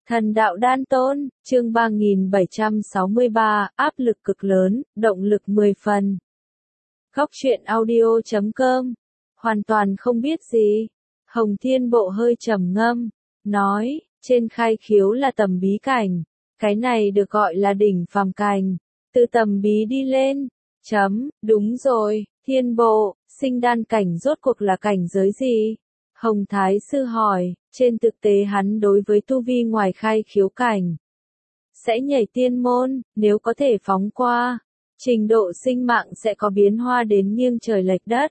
Thần đạo đan tôn, chương 3763, áp lực cực lớn, động lực 10 phần. Góc truyện audio.com. Hoàn toàn không biết gì. Hồng Thiên Bộ hơi trầm ngâm, nói, trên khai khiếu là tầm bí cảnh, cái này được gọi là đỉnh phàm cảnh, từ tầm bí đi lên. Đúng rồi, Thiên Bộ, sinh đan cảnh rốt cuộc là cảnh giới gì? Hồng Thái Sư hỏi, trên thực tế hắn đối với tu vi ngoài khai khiếu cảnh sẽ nhảy tiên môn, nếu có thể phóng qua, trình độ sinh mạng sẽ có biến hóa đến nghiêng trời lệch đất.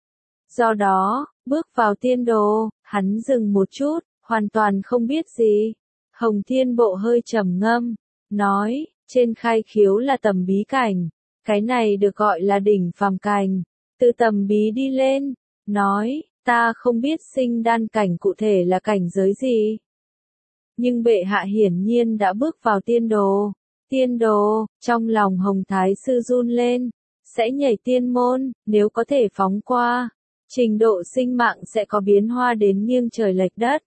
Do đó, bước vào tiên đồ, hắn dừng một chút, hoàn toàn không biết gì. Hồng Thiên Bộ hơi trầm ngâm, nói, trên khai khiếu là tầm bí cảnh, cái này được gọi là đỉnh phàm cảnh, từ tầm bí đi lên, nói, ta không biết sinh đan cảnh cụ thể là cảnh giới gì. Nhưng bệ hạ hiển nhiên đã bước vào tiên đồ. Tiên đồ, trong lòng Hồng Thái Sư run lên, sẽ nhảy tiên môn, nếu có thể phóng qua, trình độ sinh mạng sẽ có biến hóa đến nghiêng trời lệch đất.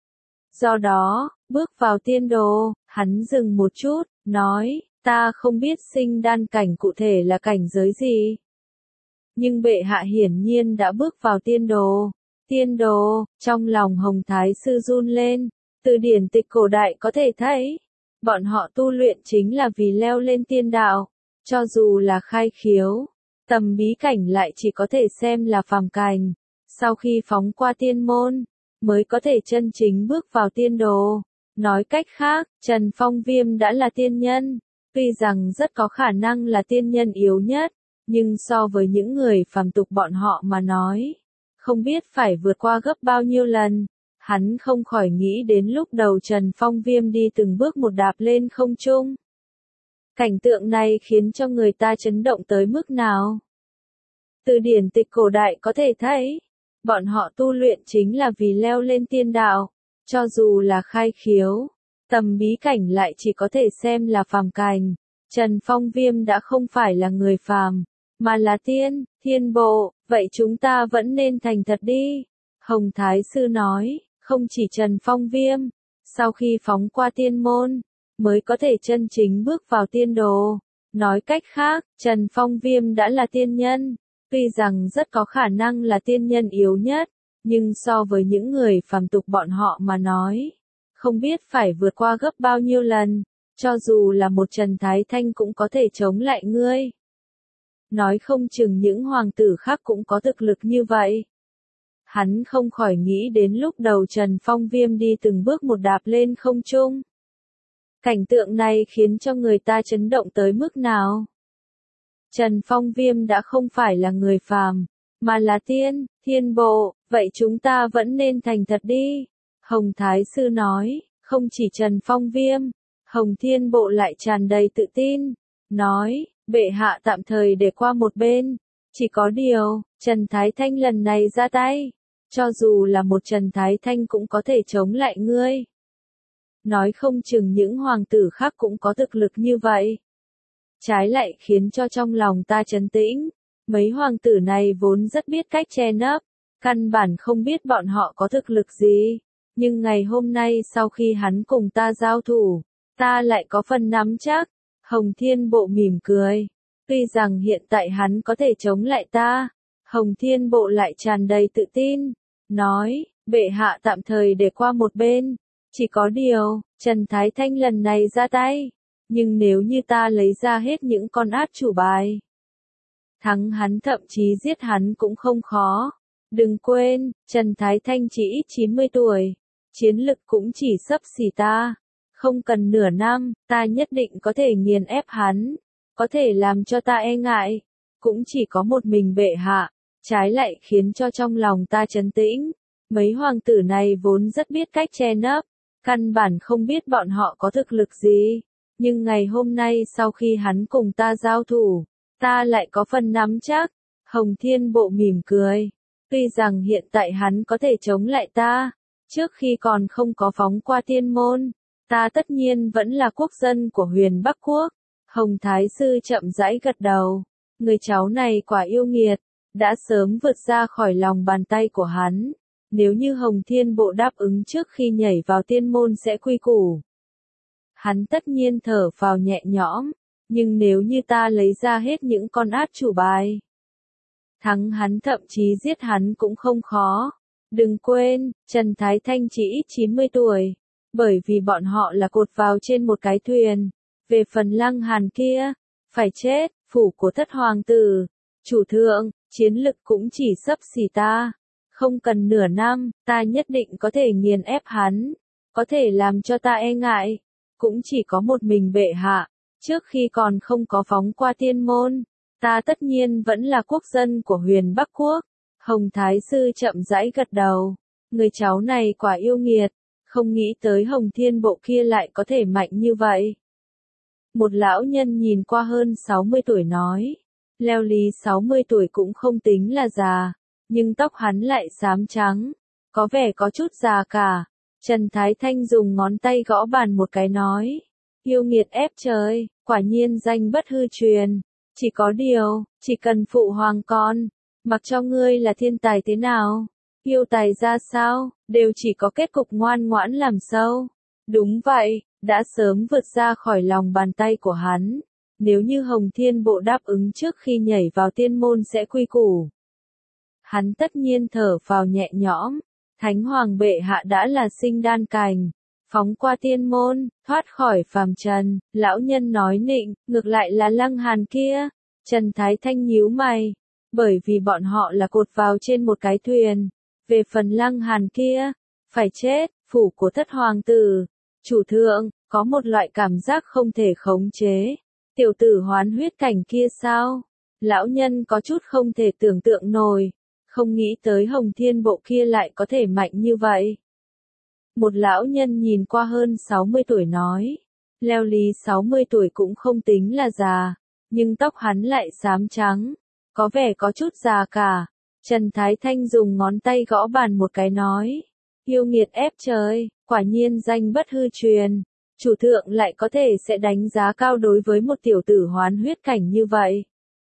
Do đó, bước vào tiên đồ, hắn dừng một chút, nói, ta không biết sinh đan cảnh cụ thể là cảnh giới gì. Nhưng bệ hạ hiển nhiên đã bước vào tiên đồ. Tiên đồ, trong lòng Hồng Thái Sư run lên, từ điển tịch cổ đại có thể thấy, bọn họ tu luyện chính là vì leo lên tiên đạo, cho dù là khai khiếu, tầm bí cảnh lại chỉ có thể xem là phàm cảnh, sau khi phóng qua tiên môn, mới có thể chân chính bước vào tiên đồ. Nói cách khác, Trần Phong Viêm đã là tiên nhân, tuy rằng rất có khả năng là tiên nhân yếu nhất, nhưng so với những người phàm tục bọn họ mà nói, không biết phải vượt qua gấp bao nhiêu lần. Hắn không khỏi nghĩ đến lúc đầu Trần Phong Viêm đi từng bước một đạp lên không trung. Cảnh tượng này khiến cho người ta chấn động tới mức nào? Từ điển tịch cổ đại có thể thấy, bọn họ tu luyện chính là vì leo lên tiên đạo, cho dù là khai khiếu, tầm bí cảnh lại chỉ có thể xem là phàm cảnh. Trần Phong Viêm đã không phải là người phàm, mà là tiên. Thiên Bộ, vậy chúng ta vẫn nên thành thật đi. Hồng Thái Sư nói, không chỉ Trần Phong Viêm, sau khi phóng qua tiên môn, mới có thể chân chính bước vào tiên đồ. Nói cách khác, Trần Phong Viêm đã là tiên nhân, tuy rằng rất có khả năng là tiên nhân yếu nhất, nhưng so với những người phàm tục bọn họ mà nói, không biết phải vượt qua gấp bao nhiêu lần, cho dù là một Trần Thái Thanh cũng có thể chống lại ngươi. Nói không chừng những hoàng tử khác cũng có thực lực như vậy. Hắn không khỏi nghĩ đến lúc đầu Trần Phong Viêm đi từng bước một đạp lên không trung. Cảnh tượng này khiến cho người ta chấn động tới mức nào? Trần Phong Viêm đã không phải là người phàm, mà là tiên. Thiên Bộ, vậy chúng ta vẫn nên thành thật đi. Hồng Thái Sư nói, không chỉ Trần Phong Viêm, Hồng Thiên Bộ lại tràn đầy tự tin, nói, bệ hạ tạm thời để qua một bên. Chỉ có điều, Trần Thái Thanh lần này ra tay, cho dù là một Trần Thái Thanh cũng có thể chống lại ngươi. Nói không chừng những hoàng tử khác cũng có thực lực như vậy. Trái lại khiến cho trong lòng ta trấn tĩnh, mấy hoàng tử này vốn rất biết cách che nấp, căn bản không biết bọn họ có thực lực gì. Nhưng ngày hôm nay sau khi hắn cùng ta giao thủ, ta lại có phần nắm chắc. Hồng Thiên Bộ mỉm cười. Tuy rằng hiện tại hắn có thể chống lại ta, Hồng Thiên Bộ lại tràn đầy tự tin, nói, bệ hạ tạm thời để qua một bên. Chỉ có điều, Trần Thái Thanh lần này ra tay, nhưng nếu như ta lấy ra hết những con át chủ bài, thắng hắn thậm chí giết hắn cũng không khó. Đừng quên, Trần Thái Thanh chỉ ít 90 tuổi, chiến lực cũng chỉ xấp xỉ ta. Không cần nửa năm, ta nhất định có thể nghiền ép hắn, có thể làm cho ta e ngại, cũng chỉ có một mình bệ hạ. Trái lại khiến cho trong lòng ta trấn tĩnh, mấy hoàng tử này vốn rất biết cách che nấp, căn bản không biết bọn họ có thực lực gì. Nhưng ngày hôm nay sau khi hắn cùng ta giao thủ, ta lại có phần nắm chắc. Hồng Thiên Bộ mỉm cười, tuy rằng hiện tại hắn có thể chống lại ta, trước khi còn không có phóng qua tiên môn, ta tất nhiên vẫn là quốc dân của Huyền Bắc Quốc. Hồng Thái Sư chậm rãi gật đầu, người cháu này quả yêu nghiệt, đã sớm vượt ra khỏi lòng bàn tay của hắn. Nếu như Hồng Thiên Bộ đáp ứng trước khi nhảy vào tiên môn sẽ quy củ, Hắn tất nhiên thở phào nhẹ nhõm, nhưng nếu như ta lấy ra hết những con át chủ bài, thắng hắn thậm chí giết hắn cũng không khó. Đừng quên, Trần Thái Thanh chỉ ít 90 tuổi, bởi vì bọn họ là cột vào trên một cái thuyền. Về phần Lăng Hàn kia, phải chết, phủ của thất hoàng tử, chủ thượng, chiến lực cũng chỉ xấp xỉ ta. Không cần nửa năm, ta nhất định có thể nghiền ép hắn, có thể làm cho ta e ngại. Cũng chỉ có một mình bệ hạ, trước khi còn không có phóng qua tiên môn, ta tất nhiên vẫn là quốc dân của Huyền Bắc Quốc. Hồng Thái Sư chậm rãi gật đầu, người cháu này quả yêu nghiệt, không nghĩ tới Hồng Thiên Bộ kia lại có thể mạnh như vậy. Một lão nhân nhìn qua hơn 60 tuổi nói, Leo Lý 60 tuổi cũng không tính là già, nhưng tóc hắn lại xám trắng, có vẻ có chút già cả. Trần Thái Thanh dùng ngón tay gõ bàn một cái nói, yêu nghiệt ép trời, quả nhiên danh bất hư truyền, chỉ có điều, chỉ cần phụ hoàng con, mặc cho ngươi là thiên tài thế nào, yêu tài ra sao, đều chỉ có kết cục ngoan ngoãn làm sâu. Đúng vậy, đã sớm vượt ra khỏi lòng bàn tay của hắn, nếu như Hồng Thiên Bộ đáp ứng trước khi nhảy vào tiên môn sẽ quy củ. Hắn tất nhiên thở phào nhẹ nhõm. Thánh hoàng bệ hạ đã là sinh đan cành, phóng qua tiên môn, thoát khỏi phàm trần, lão nhân nói nịnh, ngược lại là Lăng Hàn kia. Trần Thái Thanh nhíu mày, bởi vì bọn họ là cột vào trên một cái thuyền. Về phần Lăng Hàn kia, phải chết, phủ của thất hoàng tử, chủ thượng, có một loại cảm giác không thể khống chế. Tiểu tử hoán huyết cảnh kia sao? Lão nhân có chút không thể tưởng tượng nổi. Không nghĩ tới Hồng Thiên Bộ kia lại có thể mạnh như vậy. Một lão nhân nhìn qua hơn 60 tuổi nói, Leo Lý 60 tuổi cũng không tính là già, nhưng tóc hắn lại xám trắng, có vẻ có chút già cả. Trần Thái Thanh dùng ngón tay gõ bàn một cái nói, yêu nghiệt ép trời, quả nhiên danh bất hư truyền, chủ thượng lại có thể sẽ đánh giá cao đối với một tiểu tử hoán huyết cảnh như vậy.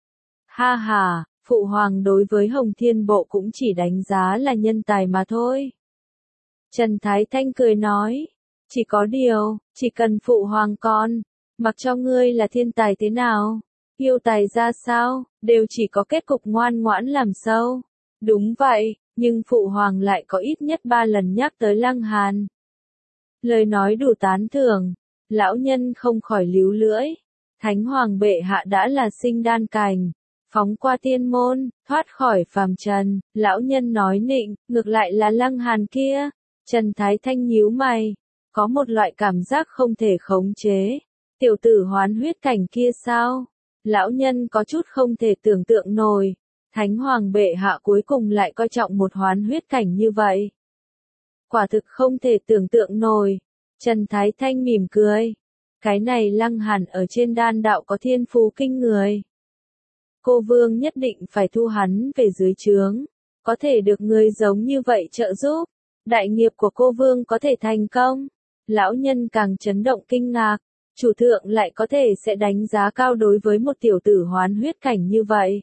Ha ha. Phụ hoàng đối với Hồng Thiên Bộ cũng chỉ đánh giá là nhân tài mà thôi. Trần Thái Thanh cười nói, chỉ có điều, chỉ cần phụ hoàng con, mặc cho ngươi là thiên tài thế nào, yêu tài ra sao, đều chỉ có kết cục ngoan ngoãn làm sâu. Đúng vậy, nhưng phụ hoàng lại có ít nhất 3 lần nhắc tới Lăng Hàn. Lời nói đủ tán thưởng, lão nhân không khỏi líu lưỡi. Thánh hoàng bệ hạ đã là sinh đan cành, phóng qua tiên môn, thoát khỏi phàm trần, lão nhân nói nịnh, ngược lại là Lăng Hàn kia. Trần Thái Thanh nhíu mày, có một loại cảm giác không thể khống chế. Tiểu tử hoán huyết cảnh kia sao? Lão nhân có chút không thể tưởng tượng nổi. Thánh hoàng bệ hạ cuối cùng lại coi trọng một hoán huyết cảnh như vậy. Quả thực không thể tưởng tượng nổi. Trần Thái Thanh mỉm cười. Cái này Lăng Hàn ở trên đan đạo có thiên phú kinh người. Cô vương nhất định phải thu hắn về dưới trướng, có thể được người giống như vậy trợ giúp, đại nghiệp của cô vương có thể thành công. Lão nhân càng chấn động kinh ngạc, chủ thượng lại có thể sẽ đánh giá cao đối với một tiểu tử hoán huyết cảnh như vậy.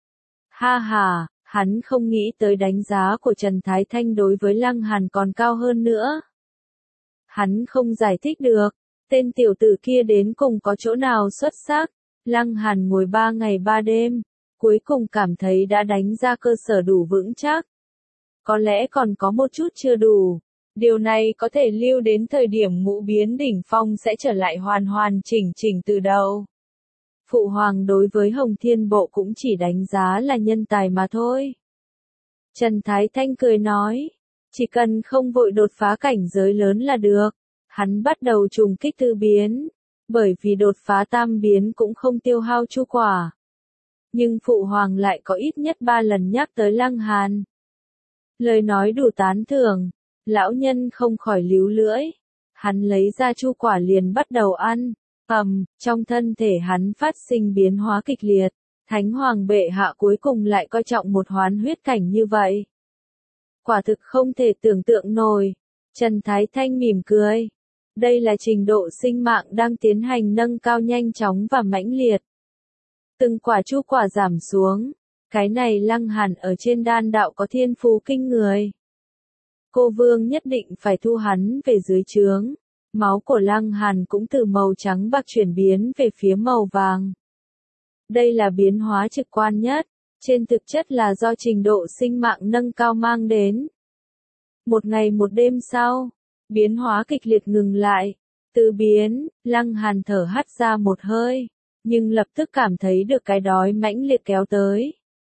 Ha ha, hắn không nghĩ tới đánh giá của Trần Thái Thanh đối với Lăng Hàn còn cao hơn nữa. Hắn không giải thích được, tên tiểu tử kia đến cùng có chỗ nào xuất sắc. Lăng Hàn ngồi 3 ngày 3 đêm, cuối cùng cảm thấy đã đánh ra cơ sở đủ vững chắc. Có lẽ còn có một chút chưa đủ. Điều này có thể lưu đến thời điểm ngũ biến đỉnh phong sẽ trở lại hoàn hoàn chỉnh chỉnh từ đầu. Phụ hoàng đối với Hồng Thiên Bộ cũng chỉ đánh giá là nhân tài mà thôi. Trần Thái Thanh cười nói, chỉ cần không vội đột phá cảnh giới lớn là được. Hắn bắt đầu trùng kích tư biến. Bởi vì đột phá tam biến cũng không tiêu hao chu quả. Nhưng phụ hoàng lại có ít nhất 3 lần nhắc tới Lăng Hàn. Lời nói đủ tán thưởng, lão nhân không khỏi líu lưỡi. Hắn lấy ra chu quả liền bắt đầu ăn, trong thân thể hắn phát sinh biến hóa kịch liệt. Thánh hoàng bệ hạ cuối cùng lại coi trọng một hoán huyết cảnh như vậy. Quả thực không thể tưởng tượng nổi. Trần Thái Thanh mỉm cười. Đây là trình độ sinh mạng đang tiến hành nâng cao nhanh chóng và mãnh liệt. Từng quả chu quả giảm xuống. Cái này Lăng Hàn ở trên đan đạo có thiên phú kinh người. Cô vương nhất định phải thu hắn về dưới trướng. máu của Lăng Hàn cũng từ màu trắng bạc chuyển biến về phía màu vàng. Đây là biến hóa trực quan nhất, trên thực chất là do trình độ sinh mạng nâng cao mang đến. Một ngày một đêm sau, biến hóa kịch liệt ngừng lại. Từ biến, Lăng Hàn thở hắt ra một hơi, nhưng lập tức cảm thấy được cái đói mãnh liệt kéo tới.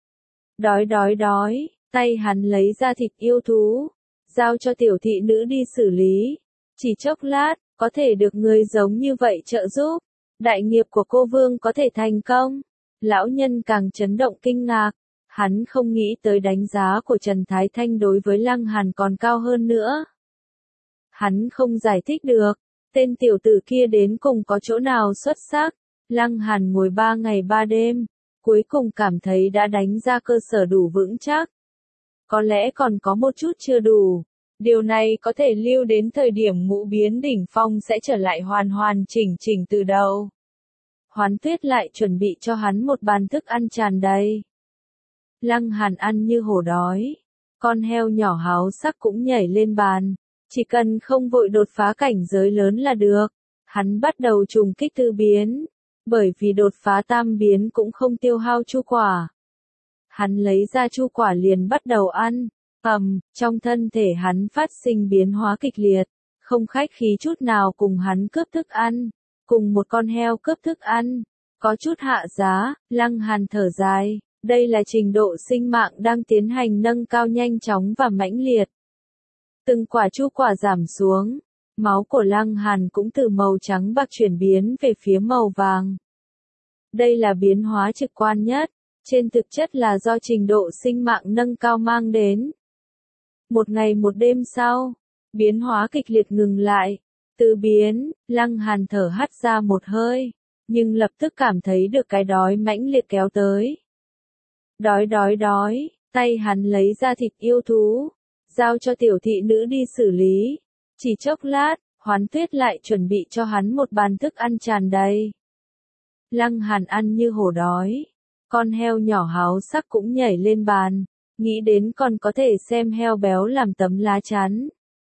Đói, tay hắn lấy ra thịt yêu thú, giao cho tiểu thị nữ đi xử lý. Chỉ chốc lát, có thể được người giống như vậy trợ giúp, đại nghiệp của cô vương có thể thành công. Lão nhân càng chấn động kinh ngạc, hắn không nghĩ tới đánh giá của Trần Thái Thanh đối với Lăng Hàn còn cao hơn nữa. Hắn không giải thích được, tên tiểu tử kia đến cùng có chỗ nào xuất sắc. Lăng Hàn ngồi 3 ngày 3 đêm, cuối cùng cảm thấy đã đánh ra cơ sở đủ vững chắc. Có lẽ còn có một chút chưa đủ. Điều này có thể lưu đến thời điểm ngũ biến đỉnh phong sẽ trở lại hoàn chỉnh từ đầu. Hoán Tuyết lại chuẩn bị cho hắn một bàn thức ăn tràn đầy. Lăng Hàn ăn như hổ đói. Con heo nhỏ háo sắc cũng nhảy lên bàn. Chỉ cần không vội đột phá cảnh giới lớn là được. Hắn bắt đầu trùng kích tứ biến. Bởi vì đột phá tam biến cũng không tiêu hao chu quả. Hắn lấy ra chu quả liền bắt đầu ăn. Trong thân thể hắn phát sinh biến hóa kịch liệt. Không khách khí chút nào cùng hắn cướp thức ăn. Cùng một con heo cướp thức ăn. Có chút hạ giá, Lăng Hàn thở dài. Đây là trình độ sinh mạng đang tiến hành nâng cao nhanh chóng và mãnh liệt. Từng quả chu quả giảm xuống. Máu của Lăng Hàn cũng từ màu trắng bạc chuyển biến về phía màu vàng. Đây là biến hóa trực quan nhất, trên thực chất là do trình độ sinh mạng nâng cao mang đến. Một ngày một đêm sau, biến hóa kịch liệt ngừng lại. Từ biến, Lăng Hàn thở hắt ra một hơi, nhưng lập tức cảm thấy được cái đói mãnh liệt kéo tới. Đói, tay hắn lấy ra thịt yêu thú, giao cho tiểu thị nữ đi xử lý. Chỉ chốc lát, Hoán Tuyết lại chuẩn bị cho hắn một bàn thức ăn tràn đầy. Lăng Hàn ăn như hổ đói. Con heo nhỏ háo sắc cũng nhảy lên bàn, nghĩ đến còn có thể xem heo béo làm tấm lá chắn.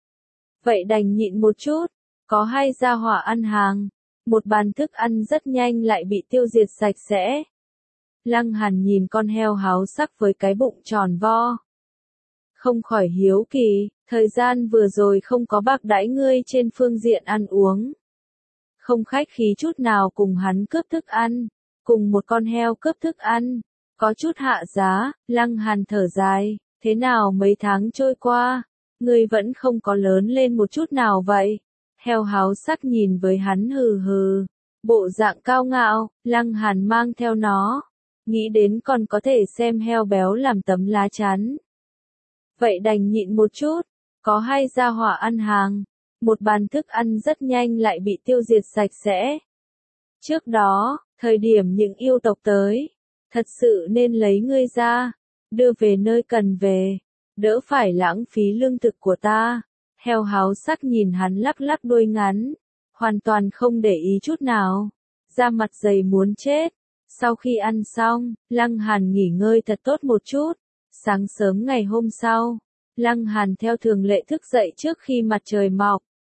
Vậy đành nhịn một chút, có hai gia hỏa ăn hàng. Một bàn thức ăn rất nhanh lại bị tiêu diệt sạch sẽ. Lăng Hàn nhìn con heo háo sắc với cái bụng tròn vo. Không khỏi hiếu kỳ, thời gian vừa rồi không có bạc đãi ngươi trên phương diện ăn uống. Không khách khí chút nào cùng hắn cướp thức ăn, cùng một con heo cướp thức ăn, có chút hạ giá. Lăng Hàn thở dài, thế nào mấy tháng trôi qua, ngươi vẫn không có lớn lên một chút nào vậy? Heo háo sắc nhìn với hắn hừ hừ, bộ dạng cao ngạo. Lăng Hàn mang theo nó, nghĩ đến còn có thể xem heo béo làm tấm lá chắn. Vậy đành nhịn một chút, có hai gia hỏa ăn hàng, một bàn thức ăn rất nhanh lại bị tiêu diệt sạch sẽ. Trước đó, thời điểm những yêu tộc tới, thật sự nên lấy ngươi ra, đưa về nơi cần về, đỡ phải lãng phí lương thực của ta. Heo háo sắc nhìn hắn lắc lắc đuôi ngắn, hoàn toàn không để ý chút nào, da mặt dày muốn chết. Sau khi ăn xong, Lăng Hàn nghỉ ngơi thật tốt một chút. Sáng sớm ngày hôm sau, Lăng Hàn theo thường lệ thức dậy trước khi mặt trời mọc.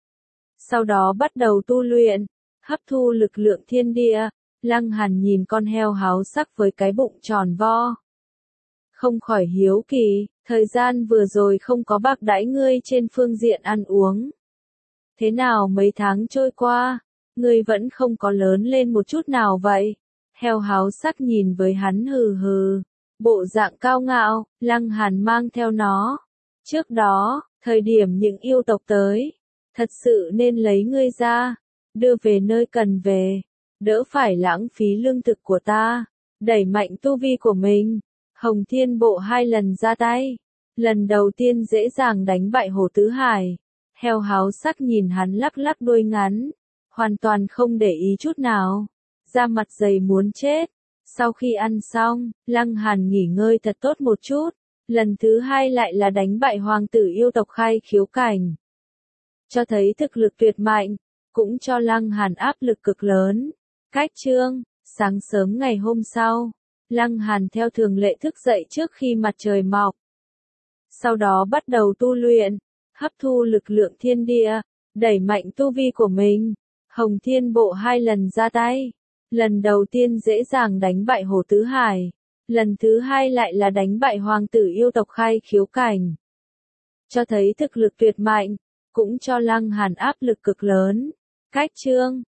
Sau đó bắt đầu tu luyện, hấp thu lực lượng thiên địa. Lăng Hàn nhìn con heo háo sắc với cái bụng tròn vo. Không khỏi hiếu kỳ, thời gian vừa rồi không có bạc đãi ngươi trên phương diện ăn uống. Thế nào mấy tháng trôi qua, ngươi vẫn không có lớn lên một chút nào vậy? Heo háo sắc nhìn với hắn hừ hừ, bộ dạng cao ngạo. Lăng Hàn mang theo nó. Trước đó, thời điểm những yêu tộc tới, thật sự nên lấy ngươi ra, đưa về nơi cần về, đỡ phải lãng phí lương thực của ta, đẩy mạnh tu vi của mình. Hồng Thiên Bộ 2 lần ra tay, lần đầu tiên dễ dàng đánh bại Hồ Tứ Hải. Heo háo sắc nhìn hắn lắc lắc đuôi ngắn, hoàn toàn không để ý chút nào, da mặt dày muốn chết. Sau khi ăn xong, Lăng Hàn nghỉ ngơi thật tốt một chút, lần thứ hai lại là đánh bại hoàng tử yêu tộc Khai Khiếu Cảnh. Cho thấy thực lực tuyệt mạnh, cũng cho Lăng Hàn áp lực cực lớn. Cách chương, sáng sớm ngày hôm sau, Lăng Hàn theo thường lệ thức dậy trước khi mặt trời mọc. Sau đó bắt đầu tu luyện, hấp thu lực lượng thiên địa. đẩy mạnh tu vi của mình. Hồng Thiên Bộ 2 lần ra tay. Lần đầu tiên dễ dàng đánh bại Hồ Tứ Hải. Lần thứ hai lại là đánh bại hoàng tử yêu tộc Khai Khiếu Cảnh. Cho thấy thực lực tuyệt mạnh, cũng cho Lăng Hàn áp lực cực lớn. Cách chương